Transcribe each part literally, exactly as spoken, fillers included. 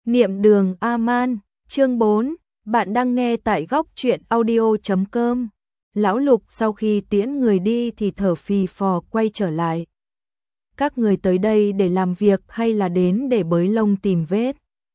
Niệm đường A-man, chương bốn, bạn đang nghe tại góc truyện audio chấm com. Lão Lục sau khi tiễn người đi thì thở phì phò quay trở lại. Các người tới đây để làm việc hay là đến để bới lông tìm vết?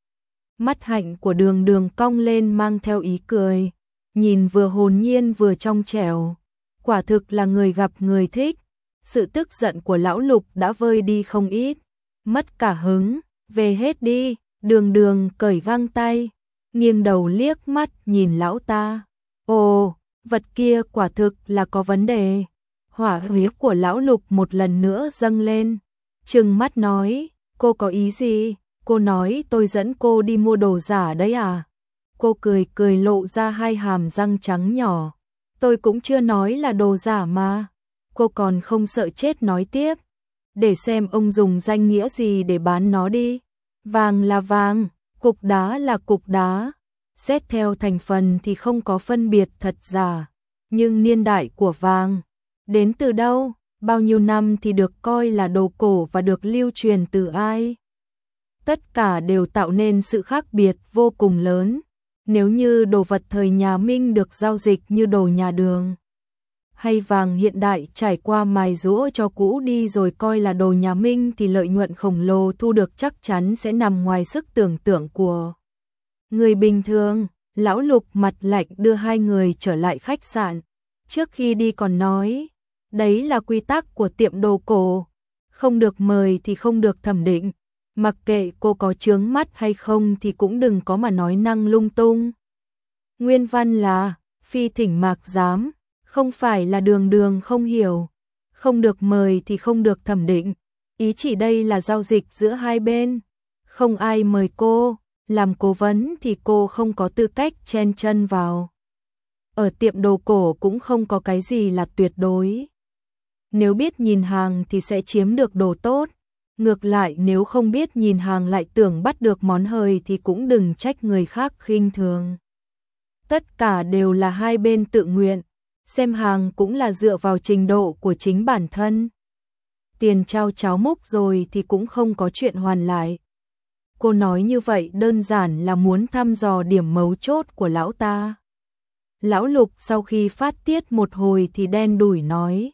Mắt hạnh của đường đường cong lên mang theo ý cười, nhìn vừa hồn nhiên vừa trong trẻo. Quả thực là người gặp người thích. Sự tức giận của lão Lục đã vơi đi không ít. Mất cả hứng, về hết đi. Đường đường cởi găng tay, nghiêng đầu liếc mắt nhìn lão ta. Ồ, vật kia quả thực là có vấn đề. Hỏa huyết của lão Lục một lần nữa dâng lên. Trừng mắt nói, cô có ý gì? Cô nói tôi dẫn cô đi mua đồ giả đấy à? Cô cười cười lộ ra hai hàm răng trắng nhỏ. Tôi cũng chưa nói là đồ giả mà. Cô còn không sợ chết nói tiếp. Để xem ông dùng danh nghĩa gì để bán nó đi. Vàng là vàng, cục đá là cục đá. Xét theo thành phần thì không có phân biệt thật giả. Nhưng niên đại của vàng, đến từ đâu, bao nhiêu năm thì được coi là đồ cổ và được lưu truyền từ ai? Tất cả đều tạo nên sự khác biệt vô cùng lớn. Nếu như đồ vật thời nhà Minh được giao dịch như đồ nhà Đường, hay vàng hiện đại trải qua mài giũa cho cũ đi rồi coi là đồ nhà Minh thì lợi nhuận khổng lồ thu được chắc chắn sẽ nằm ngoài sức tưởng tượng của người bình thường. Lão Lục mặt lạnh đưa hai người trở lại khách sạn. Trước khi đi còn nói, đấy là quy tắc của tiệm đồ cổ. Không được mời thì không được thẩm định. Mặc kệ cô có chướng mắt hay không thì cũng đừng có mà nói năng lung tung. Nguyên văn là, phi thỉnh mạc giám. Không phải là đường đường không hiểu. Không được mời thì không được thẩm định. Ý chỉ đây là giao dịch giữa hai bên. Không ai mời cô, làm cố vấn thì cô không có tư cách chen chân vào. Ở tiệm đồ cổ cũng không có cái gì là tuyệt đối. Nếu biết nhìn hàng thì sẽ chiếm được đồ tốt. Ngược lại nếu không biết nhìn hàng lại tưởng bắt được món hời thì cũng đừng trách người khác khinh thường. Tất cả đều là hai bên tự nguyện. Xem hàng cũng là dựa vào trình độ của chính bản thân. Tiền trao cháo múc rồi thì cũng không có chuyện hoàn lại. Cô nói như vậy đơn giản là muốn thăm dò điểm mấu chốt của lão ta. Lão Lục sau khi phát tiết một hồi thì đen đủi nói.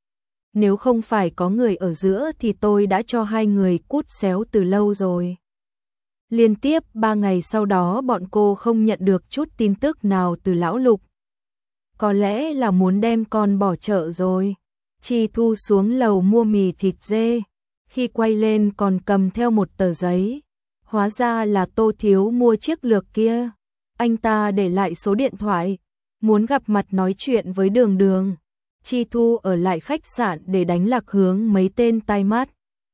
Nếu không phải có người ở giữa thì tôi đã cho hai người cút xéo từ lâu rồi. Liên tiếp ba ngày sau đó bọn cô không nhận được chút tin tức nào từ lão Lục. Có lẽ là muốn đem con bỏ chợ rồi. Chi Thu xuống lầu mua mì thịt dê. Khi quay lên còn cầm theo một tờ giấy. Hóa ra là Tô Thiếu mua chiếc lược kia. Anh ta để lại số điện thoại. Muốn gặp mặt nói chuyện với Đường Đường. Chi Thu ở lại khách sạn để đánh lạc hướng mấy tên tai mắt.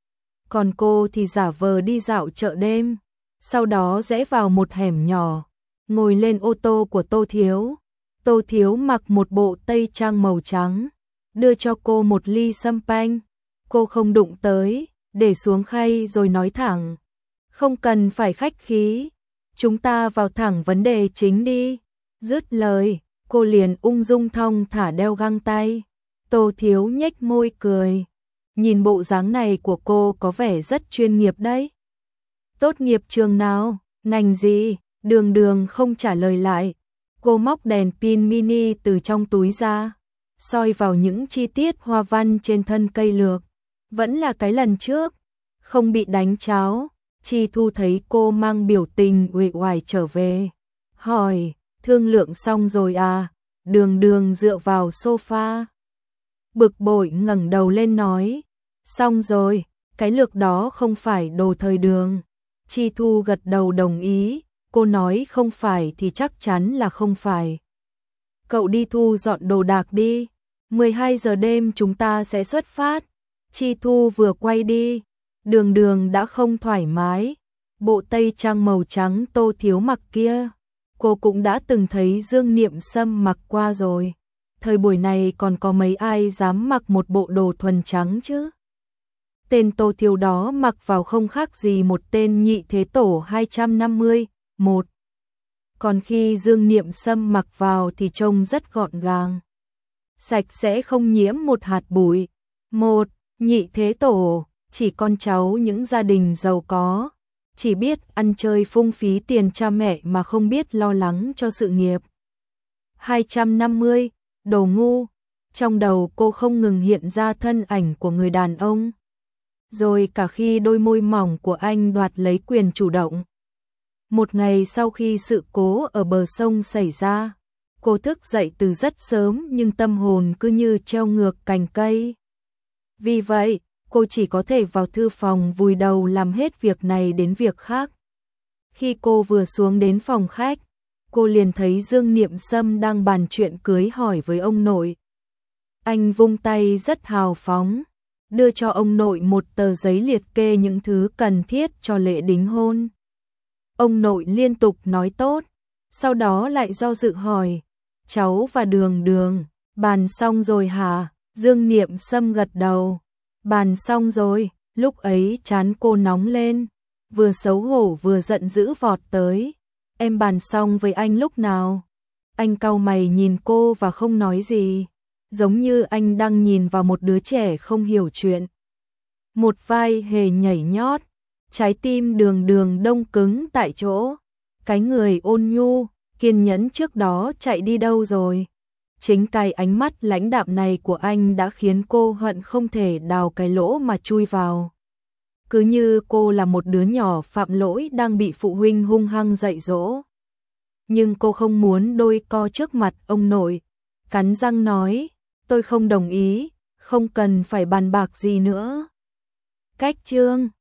Còn cô thì giả vờ đi dạo chợ đêm. Sau đó rẽ vào một hẻm nhỏ. Ngồi lên ô tô của Tô Thiếu. Tô Thiếu mặc một bộ tây trang màu trắng, đưa cho cô một ly sâm panh. Cô không đụng tới, để xuống khay rồi nói thẳng. Không cần phải khách khí, chúng ta vào thẳng vấn đề chính đi. Dứt lời, cô liền ung dung thong thả đeo găng tay. Tô Thiếu nhếch môi cười. Nhìn bộ dáng này của cô có vẻ rất chuyên nghiệp đấy. Tốt nghiệp trường nào, ngành gì? Đường Đường không trả lời lại. Cô móc đèn pin mini từ trong túi ra, soi vào những chi tiết hoa văn trên thân cây lược. Vẫn là cái lần trước, không bị đánh cháo. Chi Thu thấy cô mang biểu tình uể oải trở về. Hỏi, thương lượng xong rồi à? Đường Đường dựa vào sofa. Bực bội ngẩng đầu lên nói. Xong rồi, cái lược đó không phải đồ thời Đường. Chi Thu gật đầu đồng ý. Cô nói không phải thì chắc chắn là không phải. Cậu đi thu dọn đồ đạc đi. mười hai giờ đêm chúng ta sẽ xuất phát. Chi Thu vừa quay đi. Đường Đường đã không thoải mái. Bộ tây trang màu trắng Tô Thiếu mặc kia. Cô cũng đã từng thấy Dương Niệm Sâm mặc qua rồi. Thời buổi này còn có mấy ai dám mặc một bộ đồ thuần trắng chứ? Tên Tô Thiếu đó mặc vào không khác gì một tên nhị thế tổ hai trăm năm mươi. Một. Còn khi Dương Niệm Sâm mặc vào thì trông rất gọn gàng. Sạch sẽ không nhiễm một hạt bụi. Một. Nhị thế tổ, chỉ con cháu những gia đình giàu có. chỉ biết ăn chơi phung phí tiền cha mẹ mà không biết lo lắng cho sự nghiệp. hai trăm năm mươi, đồ ngu, trong đầu cô không ngừng hiện ra thân ảnh của người đàn ông. Rồi cả khi đôi môi mỏng của anh đoạt lấy quyền chủ động. Một ngày sau khi sự cố ở bờ sông xảy ra, cô thức dậy từ rất sớm nhưng tâm hồn cứ như treo ngược cành cây. Vì vậy, cô chỉ có thể vào thư phòng vùi đầu làm hết việc này đến việc khác. Khi cô vừa xuống đến phòng khách, cô liền thấy Dương Niệm Sâm đang bàn chuyện cưới hỏi với ông nội. Anh vung tay rất hào phóng, đưa cho ông nội một tờ giấy liệt kê những thứ cần thiết cho lễ đính hôn. Ông nội liên tục nói tốt, sau đó lại do dự hỏi, cháu và Đường Đường, bàn xong rồi hả? Dương Niệm Sâm gật đầu, bàn xong rồi. Lúc ấy trán cô nóng lên, vừa xấu hổ vừa giận dữ vọt tới. Em bàn xong với anh lúc nào? Anh cau mày nhìn cô và không nói gì, giống như anh đang nhìn vào một đứa trẻ không hiểu chuyện. Một vai hề nhảy nhót, trái tim Đường Đường đông cứng tại chỗ. Cái người ôn nhu, kiên nhẫn trước đó chạy đi đâu rồi? Chính cái ánh mắt lãnh đạm này của anh đã khiến cô hận không thể đào cái lỗ mà chui vào. Cứ như cô là một đứa nhỏ phạm lỗi đang bị phụ huynh hung hăng dạy dỗ. Nhưng cô không muốn đôi co trước mặt ông nội, cắn răng nói, tôi không đồng ý, không cần phải bàn bạc gì nữa. Cách chương